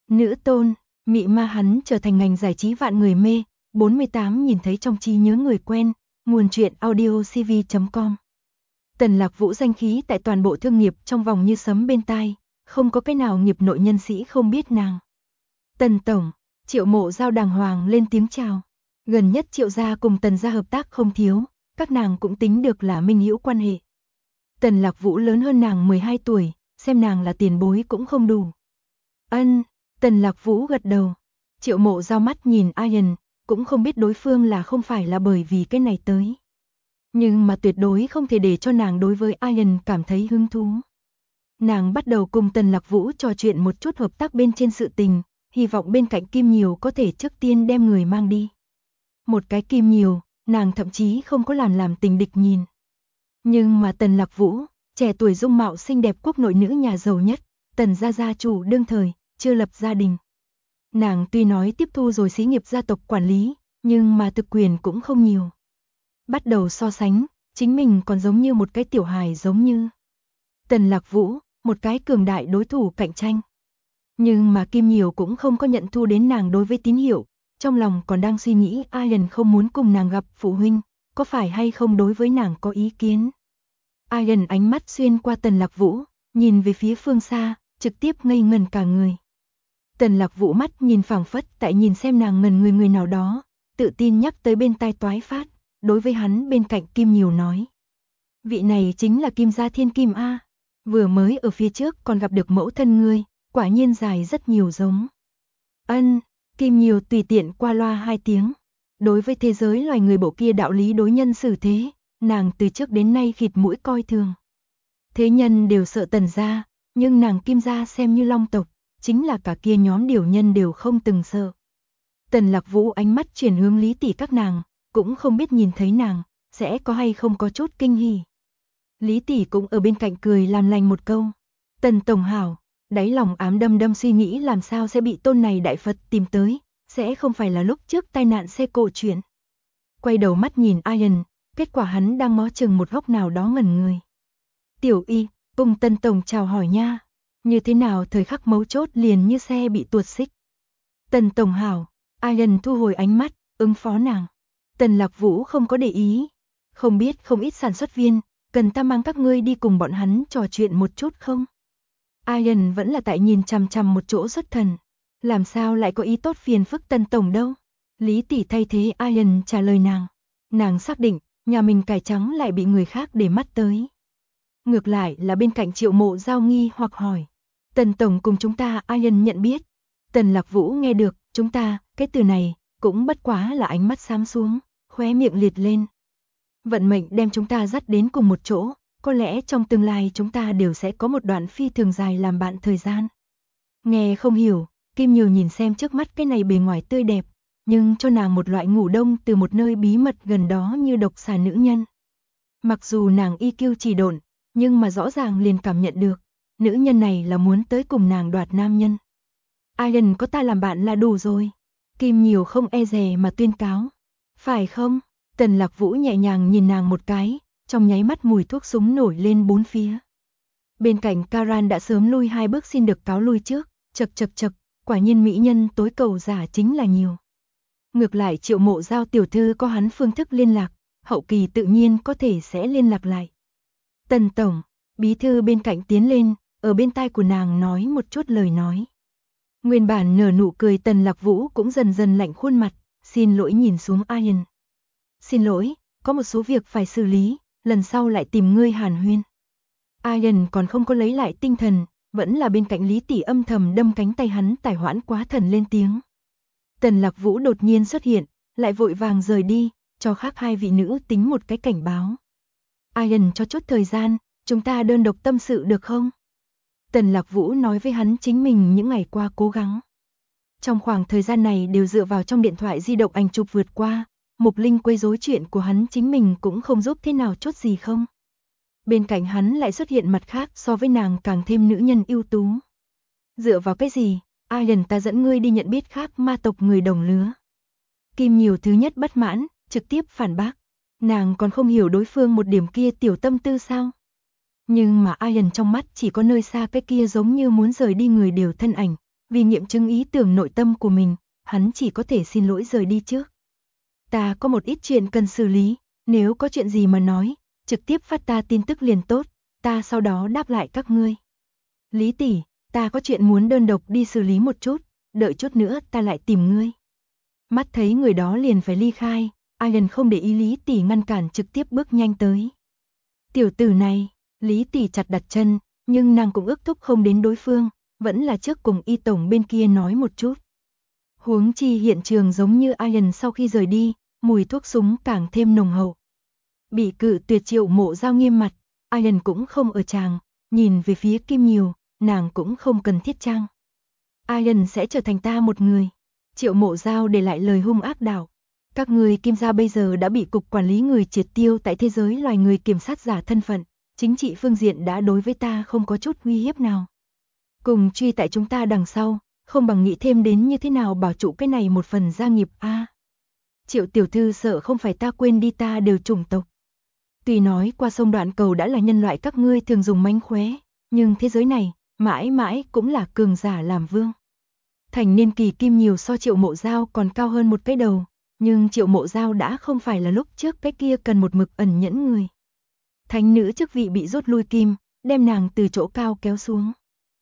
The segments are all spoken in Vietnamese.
Nữ tôn, mị ma hắn trở thành ngành giải trí vạn người mê. 48 nhìn thấy trong trí nhớ người quen, nguồn truyện audio cv.com. Tần Lạc Vũ danh khí tại toàn bộ thương nghiệp trong vòng như sấm bên tai, không có cái nào nghiệp nội nhân sĩ không biết nàng. Tần tổng, Triệu Mộ Giao đàng hoàng lên tiếng chào. Gần nhất Triệu gia cùng Tần gia hợp tác không thiếu, các nàng cũng tính được là minh hữu quan hệ. Tần Lạc Vũ lớn hơn nàng 12 tuổi, xem nàng là tiền bối cũng không đủ. Ân, Tần Lạc Vũ gật đầu. Triệu Mộ Giao mắt nhìn Ian, cũng không biết đối phương là không phải là bởi vì cái này tới. Nhưng mà tuyệt đối không thể để cho nàng đối với Ian cảm thấy hứng thú. Nàng bắt đầu cùng Tần Lạc Vũ trò chuyện một chút hợp tác bên trên sự tình, hy vọng bên cạnh Kim Nhiều có thể trước tiên đem người mang đi. Một cái Kim Nhiều, nàng thậm chí không có làm tình địch nhìn. Nhưng mà Tần Lạc Vũ, trẻ tuổi dung mạo xinh đẹp quốc nội nữ nhà giàu nhất, Tần gia gia chủ đương thời, chưa lập gia đình. Nàng tuy nói tiếp thu rồi xí nghiệp gia tộc quản lý, nhưng mà thực quyền cũng không nhiều. Bắt đầu so sánh, chính mình còn giống như một cái tiểu hài giống như Tần Lạc Vũ, một cái cường đại đối thủ cạnh tranh. Nhưng mà Kim Nhiều cũng không có nhận thu đến nàng đối với tín hiệu, trong lòng còn đang suy nghĩ Ian không muốn cùng nàng gặp phụ huynh, có phải hay không đối với nàng có ý kiến. Ian ánh mắt xuyên qua Tần Lạc Vũ, nhìn về phía phương xa, trực tiếp ngây ngẩn cả người. Tần Lạc Vũ mắt nhìn phảng phất tại nhìn xem nàng ngần người nào đó, tự tin nhắc tới bên tai toái phát, đối với hắn bên cạnh Kim Nhiều nói. Vị này chính là Kim gia thiên kim A, vừa mới ở phía trước còn gặp được mẫu thân ngươi, quả nhiên dài rất nhiều giống. Ân, Kim Nhiều tùy tiện qua loa 2 tiếng. Đối với thế giới loài người bộ kia đạo lý đối nhân xử thế, nàng từ trước đến nay khịt mũi coi thường. Thế nhân đều sợ Tần gia, nhưng nàng Kim gia xem như long tộc, chính là cả kia nhóm điểu nhân đều không từng sợ. Tần Lạc Vũ ánh mắt chuyển hướng Lý tỷ các nàng, cũng không biết nhìn thấy nàng, sẽ có hay không có chút kinh hỉ. Lý tỷ cũng ở bên cạnh cười làm lành một câu. Tần tổng hảo, đáy lòng ám đâm suy nghĩ làm sao sẽ bị tôn này đại Phật tìm tới, sẽ không phải là lúc trước tai nạn xe cộ chuyện. Quay đầu mắt nhìn Ian, kết quả hắn đang ngó chừng một góc nào đó ngẩn người. Tiểu Y, cùng Tần tổng chào hỏi nha. Như thế nào thời khắc mấu chốt liền như xe bị tuột xích. Tần tổng hảo, Ian thu hồi ánh mắt, ứng phó nàng. Tần Lạc Vũ không có để ý. Không biết không ít sản xuất viên, cần ta mang các ngươi đi cùng bọn hắn trò chuyện một chút không? Ian vẫn là tại nhìn chằm chằm một chỗ xuất thần. Làm sao lại có ý tốt phiền phức Tần tổng đâu? Lý tỷ thay thế Ian trả lời nàng. Nàng xác định, nhà mình cải trắng lại bị người khác để mắt tới. Ngược lại là bên cạnh Triệu Mộ Giao nghi hoặc hỏi. Tần tổng cùng chúng ta Ian nhận biết. Tần Lạc Vũ nghe được, chúng ta, cái từ này, cũng bất quá là ánh mắt xám xuống, khóe miệng liệt lên. Vận mệnh đem chúng ta dắt đến cùng một chỗ, có lẽ trong tương lai chúng ta đều sẽ có một đoạn phi thường dài làm bạn thời gian. Nghe không hiểu, Kim Nhiều nhìn xem trước mắt cái này bề ngoài tươi đẹp, nhưng cho nàng một loại ngủ đông từ một nơi bí mật gần đó như độc xà nữ nhân. Mặc dù nàng EQ chỉ độn, nhưng mà rõ ràng liền cảm nhận được, nữ nhân này là muốn tới cùng nàng đoạt nam nhân. Ian có ta làm bạn là đủ rồi. Kim Nhiều không e dè mà tuyên cáo. Phải không? Tần Lạc Vũ nhẹ nhàng nhìn nàng một cái, trong nháy mắt mùi thuốc súng nổi lên bốn phía. Bên cạnh Karan đã sớm lui 2 bước xin được cáo lui trước, chậc, quả nhiên mỹ nhân tối cầu giả chính là nhiều. Ngược lại Triệu Mộ Giao tiểu thư có hắn phương thức liên lạc, hậu kỳ tự nhiên có thể sẽ liên lạc lại. Tần tổng, bí thư bên cạnh tiến lên, ở bên tai của nàng nói một chút lời nói. Nguyên bản nở nụ cười Tần Lạc Vũ cũng dần dần lạnh khuôn mặt, xin lỗi nhìn xuống Ian. Xin lỗi, có một số việc phải xử lý, lần sau lại tìm ngươi hàn huyên. Ian còn không có lấy lại tinh thần, vẫn là bên cạnh Lý tỷ âm thầm đâm cánh tay hắn tài hoãn quá thần lên tiếng. Tần Lạc Vũ đột nhiên xuất hiện, lại vội vàng rời đi, cho khác 2 vị nữ tính một cái cảnh báo. Ian cho chút thời gian, chúng ta đơn độc tâm sự được không? Tần Lạc Vũ nói với hắn chính mình những ngày qua cố gắng. Trong khoảng thời gian này đều dựa vào trong điện thoại di động ảnh chụp vượt qua, Mục Linh quấy rối chuyện của hắn chính mình cũng không giúp thế nào chút gì không. Bên cạnh hắn lại xuất hiện mặt khác so với nàng càng thêm nữ nhân ưu tú. Dựa vào cái gì, Ian ta dẫn ngươi đi nhận biết khác ma tộc người đồng lứa. Kim Nhiều thứ nhất bất mãn, trực tiếp phản bác. Nàng còn không hiểu đối phương một điểm kia tiểu tâm tư sao. Nhưng mà Ian trong mắt chỉ có nơi xa cái kia giống như muốn rời đi người đều thân ảnh, vì nghiệm chứng ý tưởng nội tâm của mình, hắn chỉ có thể xin lỗi rời đi trước. Ta có một ít chuyện cần xử lý, nếu có chuyện gì mà nói, trực tiếp phát ta tin tức liền tốt, ta sau đó đáp lại các ngươi. Lý tỷ, ta có chuyện muốn đơn độc đi xử lý một chút, đợi chút nữa ta lại tìm ngươi. Mắt thấy người đó liền phải ly khai, Ian không để ý Lý tỷ ngăn cản trực tiếp bước nhanh tới. Tiểu tử này, Lý tỷ chặt đặt chân, nhưng nàng cũng ước thúc không đến đối phương, vẫn là trước cùng Y tổng bên kia nói một chút. Huống chi hiện trường giống như Ian sau khi rời đi, mùi thuốc súng càng thêm nồng hậu. Bị cự tuyệt Triệu Mộ Giao nghiêm mặt, Ian cũng không ở tràng, nhìn về phía Kim Nhiều, nàng cũng không cần thiết trang. Ian sẽ trở thành ta một người. Triệu Mộ Giao để lại lời hung ác đạo. Các người Kim gia bây giờ đã bị cục quản lý người triệt tiêu tại thế giới loài người kiểm soát giả thân phận, chính trị phương diện đã đối với ta không có chút uy hiếp nào. Cùng truy tại chúng ta đằng sau, không bằng nghĩ thêm đến như thế nào bảo trụ cái này một phần gia nghiệp a. Triệu tiểu thư sợ không phải ta quên đi ta đều chủng tộc. Tuy nói qua sông Đoạn Cầu đã là nhân loại các ngươi thường dùng mánh khóe, nhưng thế giới này, mãi mãi cũng là cường giả làm vương. Thành niên kỳ Kim Nhiều so Triệu Mộ Giao còn cao hơn một cái đầu, nhưng Triệu Mộ Giao đã không phải là lúc trước cái kia cần một mực ẩn nhẫn người. Thánh nữ chức vị bị rút lui Kim, đem nàng từ chỗ cao kéo xuống.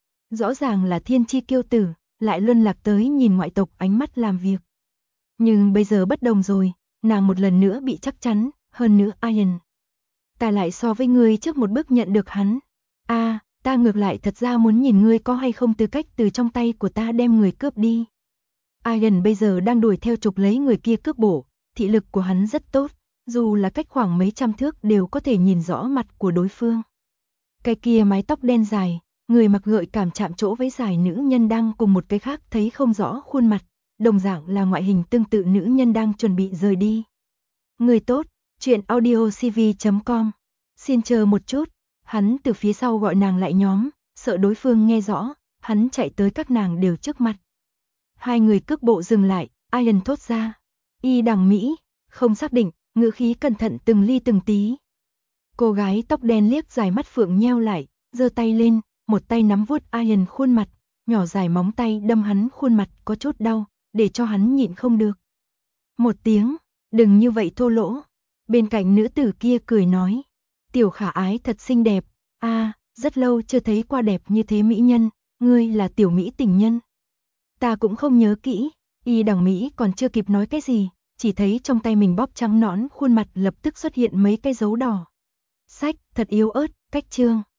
Rõ ràng là thiên chi kiêu tử, lại luân lạc tới nhìn ngoại tộc ánh mắt làm việc. Nhưng bây giờ bất đồng rồi, nàng một lần nữa bị chắc chắn, hơn nữa Ian. Ta lại so với ngươi trước một bước nhận được hắn. Ta ngược lại thật ra muốn nhìn ngươi có hay không tư cách từ trong tay của ta đem người cướp đi. Ian bây giờ đang đuổi theo trục lấy người kia cướp bổ, thị lực của hắn rất tốt, dù là cách khoảng mấy trăm thước đều có thể nhìn rõ mặt của đối phương. Cái kia mái tóc đen dài, người mặc gợi cảm chạm chỗ với dài nữ nhân đang cùng một cái khác thấy không rõ khuôn mặt, đồng dạng là ngoại hình tương tự nữ nhân đang chuẩn bị rời đi. Người tốt, chuyện audiocv.com. Xin chờ một chút, hắn từ phía sau gọi nàng lại nhóm, sợ đối phương nghe rõ, hắn chạy tới các nàng đều trước mặt. Hai người cước bộ dừng lại, Ian thốt ra. Y đằng Mỹ, không xác định, ngữ khí cẩn thận từng ly từng tí. Cô gái tóc đen liếc dài mắt phượng nheo lại, giơ tay lên, một tay nắm vuốt Ian khuôn mặt, nhỏ dài móng tay đâm hắn khuôn mặt có chút đau, để cho hắn nhịn không được. Một tiếng, đừng như vậy thô lỗ. Bên cạnh nữ tử kia cười nói, tiểu khả ái thật xinh đẹp, rất lâu chưa thấy qua đẹp như thế mỹ nhân, ngươi là tiểu Mỹ tình nhân. Ta cũng không nhớ kỹ, Y đằng Mỹ còn chưa kịp nói cái gì, chỉ thấy trong tay mình bóp trắng nõn khuôn mặt lập tức xuất hiện mấy cái dấu đỏ. Sách, thật yếu ớt, cách chương.